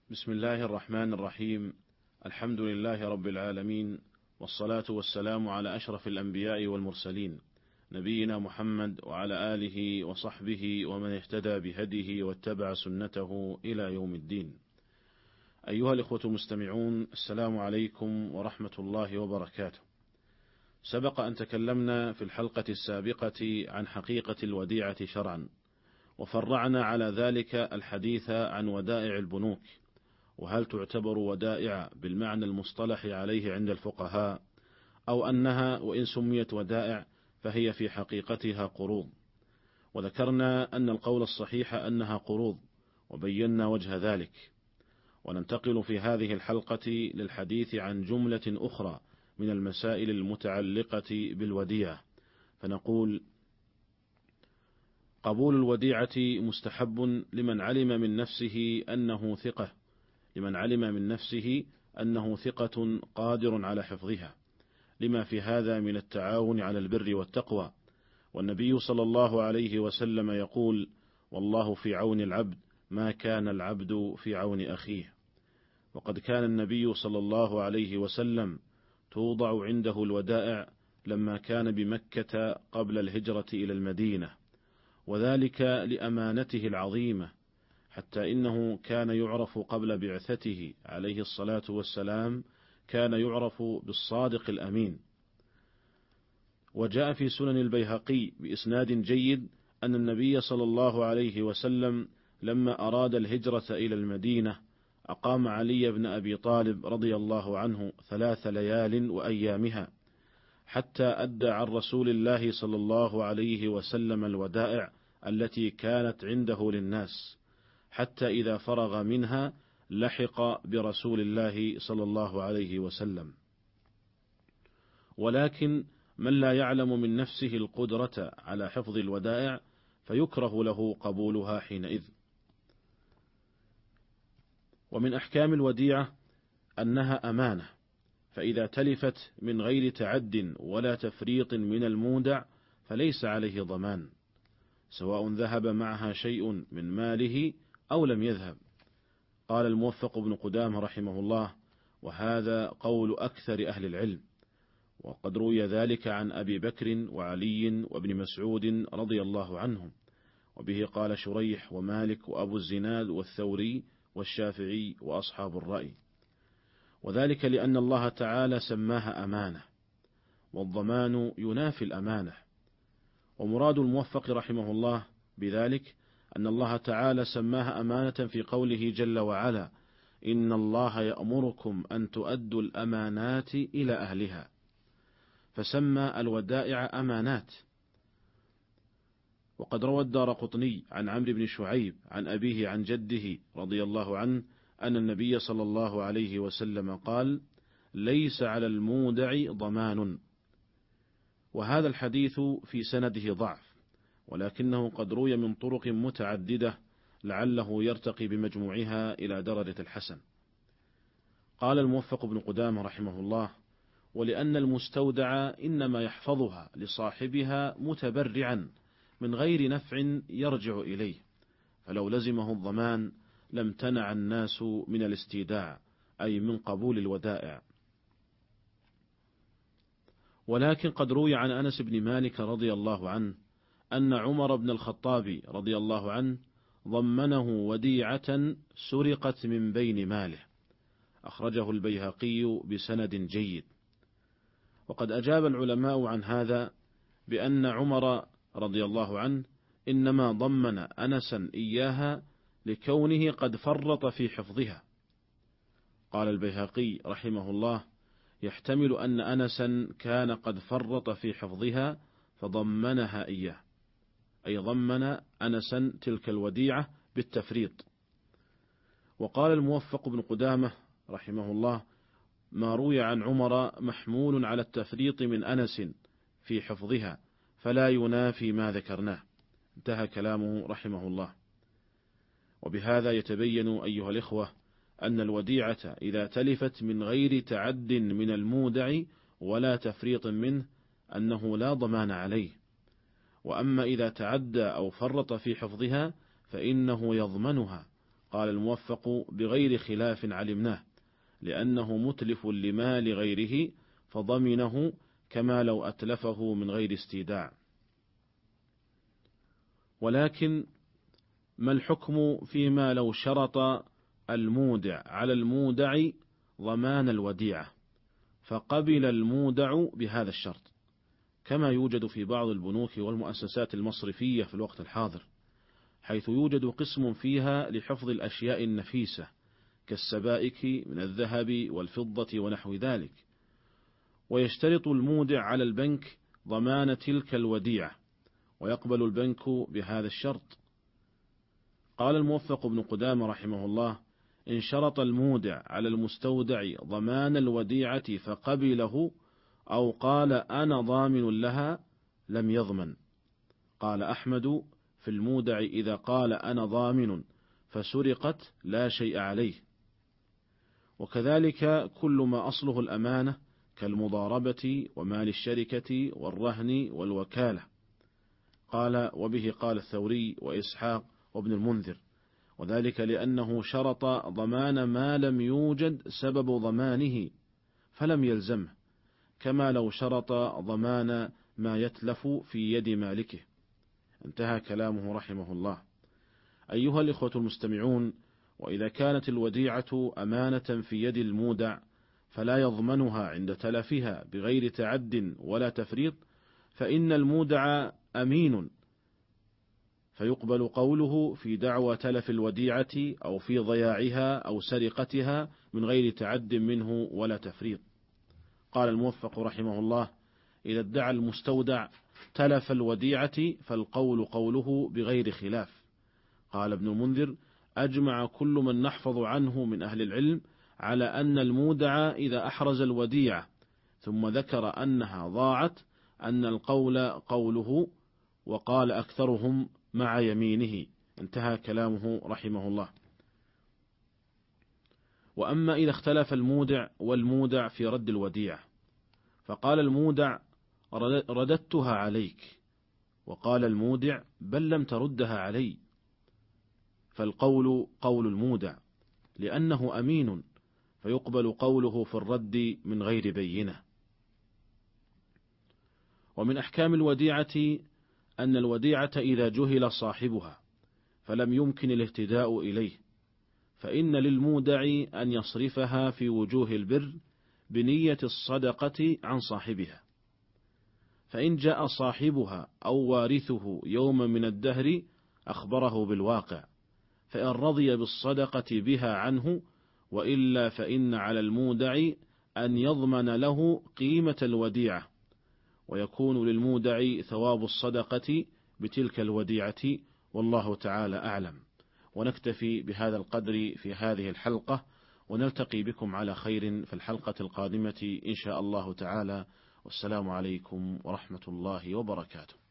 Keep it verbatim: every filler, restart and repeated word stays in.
بسم الله الرحمن الرحيم. الحمد لله رب العالمين، والصلاة والسلام على أشرف الأنبياء والمرسلين، نبينا محمد وعلى آله وصحبه ومن اهتدى بهديه واتبع سنته إلى يوم الدين. أيها الإخوة المستمعون، السلام عليكم ورحمة الله وبركاته. سبق أن تكلمنا في الحلقة السابقة عن حقيقة الوديعة شرعا، وفرعنا على ذلك الحديث عن ودائع البنوك، وهل تعتبر ودائع بالمعنى المصطلح عليه عند الفقهاء، أو أنها وإن سميت ودائع فهي في حقيقتها قروض. وذكرنا أن القول الصحيح أنها قروض، وبينا وجه ذلك. وننتقل في هذه الحلقة للحديث عن جملة أخرى من المسائل المتعلقة بالوديعة، فنقول: قبول الوديعة مستحب لمن علم من نفسه أنه ثقة لمن علم من نفسه أنه ثقة قادر على حفظها، لما في هذا من التعاون على البر والتقوى. والنبي صلى الله عليه وسلم يقول: والله في عون العبد ما كان العبد في عون أخيه. وقد كان النبي صلى الله عليه وسلم توضع عنده الودائع لما كان بمكة قبل الهجرة إلى المدينة، وذلك لأمانته العظيمة، حتى إنه كان يعرف قبل بعثته عليه الصلاة والسلام كان يعرف بالصادق الأمين. وجاء في سنن البيهقي بإسناد جيد أن النبي صلى الله عليه وسلم لما أراد الهجرة إلى المدينة أقام علي بن أبي طالب رضي الله عنه ثلاث ليال وأيامها، حتى أدى عن رسول الله صلى الله عليه وسلم الودائع التي كانت عنده للناس، حتى إذا فرغ منها لحق برسول الله صلى الله عليه وسلم. ولكن من لا يعلم من نفسه القدرة على حفظ الودائع فيكره له قبولها حينئذ. ومن أحكام الوديعة أنها أمانة، فإذا تلفت من غير تعد ولا تفريط من المودع فليس عليه ضمان، سواء ذهب معها شيء من ماله أو لم يذهب. قال الموفق بن قدامة رحمه الله: وهذا قول أكثر أهل العلم. وقد روي ذلك عن أبي بكر وعلي وابن مسعود رضي الله عنهم، وبه قال شريح ومالك وأبو الزناد والثوري والشافعي وأصحاب الرأي. وذلك لأن الله تعالى سماها أمانة، والضمان ينافي الأمانة. ومراد الموفق رحمه الله بذلك أن الله تعالى سماها أمانة في قوله جل وعلا: إن الله يأمركم أن تؤدوا الأمانات إلى أهلها، فسمى الودائع أمانات. وقد روى الدارقطني عن عمرو بن شعيب عن أبيه عن جده رضي الله عنه أن النبي صلى الله عليه وسلم قال: ليس على المودع ضمان. وهذا الحديث في سنده ضعف، ولكنه قد روي من طرق متعددة لعله يرتقي بمجموعها إلى درجة الحسن. قال الموفق بن قدامة رحمه الله: ولأن المستودع إنما يحفظها لصاحبها متبرعا من غير نفع يرجع إليه، فلو لزمه الضمان لم تنع الناس من الاستيداع، أي من قبول الودائع. ولكن قد روي عن أنس بن مالك رضي الله عنه أن عمر بن الخطاب رضي الله عنه ضمنه وديعة سرقت من بين ماله، أخرجه البيهقي بسند جيد. وقد أجاب العلماء عن هذا بأن عمر رضي الله عنه إنما ضمن أنسا إياها لكونه قد فرط في حفظها. قال البيهقي رحمه الله: يحتمل أن أنسا كان قد فرط في حفظها فضمنها إياه، أي ضمن أنسا تلك الوديعة بالتفريط. وقال الموفق بن قدامة رحمه الله: ما روي عن عمر محمول على التفريط من أنس في حفظها، فلا ينافي ما ذكرناه. انتهى كلامه رحمه الله. وبهذا يتبين أيها الإخوة أن الوديعة إذا تلفت من غير تعد من المودع ولا تفريط منه أنه لا ضمان عليه، وأما إذا تعدى أو فرط في حفظها فإنه يضمنها، قال الموفق بغير خلاف علمناه، لأنه متلف لمال غيره فضمنه كما لو أتلفه من غير استيداع. ولكن ما الحكم فيما لو شرط المودع على المودع ضمان الوديعة فقبل المودع بهذا الشرط، كما يوجد في بعض البنوك والمؤسسات المصرفية في الوقت الحاضر، حيث يوجد قسم فيها لحفظ الأشياء النفيسة كالسبائك من الذهب والفضة ونحو ذلك، ويشترط المودع على البنك ضمان تلك الوديعة ويقبل البنك بهذا الشرط. قال الموفق بن قدامة رحمه الله: إن شرط المودع على المستودع ضمان الوديعة فقبله أو قال أنا ضامن لها لم يضمن. قال أحمد: في المودع إذا قال أنا ضامن فسرقت لا شيء عليه. وكذلك كل ما أصله الأمانة كالمضاربة ومال الشركة والرهن والوكالة. قال: وبه قال الثوري وإسحاق وابن المنذر، وذلك لأنه شرط ضمان ما لم يوجد سبب ضمانه فلم يلزمه، كما لو شرط ضمان ما يتلف في يد مالكه. انتهى كلامه رحمه الله. أيها الإخوة المستمعون، وإذا كانت الوديعة أمانة في يد المودع فلا يضمنها عند تلفها بغير تعد ولا تفريط، فإن المودع أمين، فيقبل قوله في دعوى تلف الوديعة أو في ضياعها أو سرقتها من غير تعد منه ولا تفريط. قال الموفق رحمه الله: إذا ادعى المستودع تلف الوديعة فالقول قوله بغير خلاف. قال ابن المنذر: أجمع كل من نحفظ عنه من أهل العلم على أن المودع إذا أحرز الوديعة ثم ذكر أنها ضاعت أن القول قوله، وقال أكثرهم مع يمينه. انتهى كلامه رحمه الله. وأما إذا اختلف المودع والمودع في رد الوديعة، فقال المودع: رددتها عليك، وقال المودع: بل لم تردها علي، فالقول قول المودع لأنه أمين، فيقبل قوله في الرد من غير بينة. ومن أحكام الوديعة أن الوديعة إذا جهل صاحبها فلم يمكن الاهتداء إليه، فإن للمودع أن يصرفها في وجوه البر بنية الصدقة عن صاحبها، فإن جاء صاحبها أو وارثه يوم من الدهر أخبره بالواقع، فإن رضي بالصدقة بها عنه، وإلا فإن على المودع أن يضمن له قيمة الوديعة، ويكون للمودع ثواب الصدقة بتلك الوديعة، والله تعالى أعلم. ونكتفي بهذا القدر في هذه الحلقة، ونلتقي بكم على خير في الحلقة القادمة إن شاء الله تعالى، والسلام عليكم ورحمة الله وبركاته.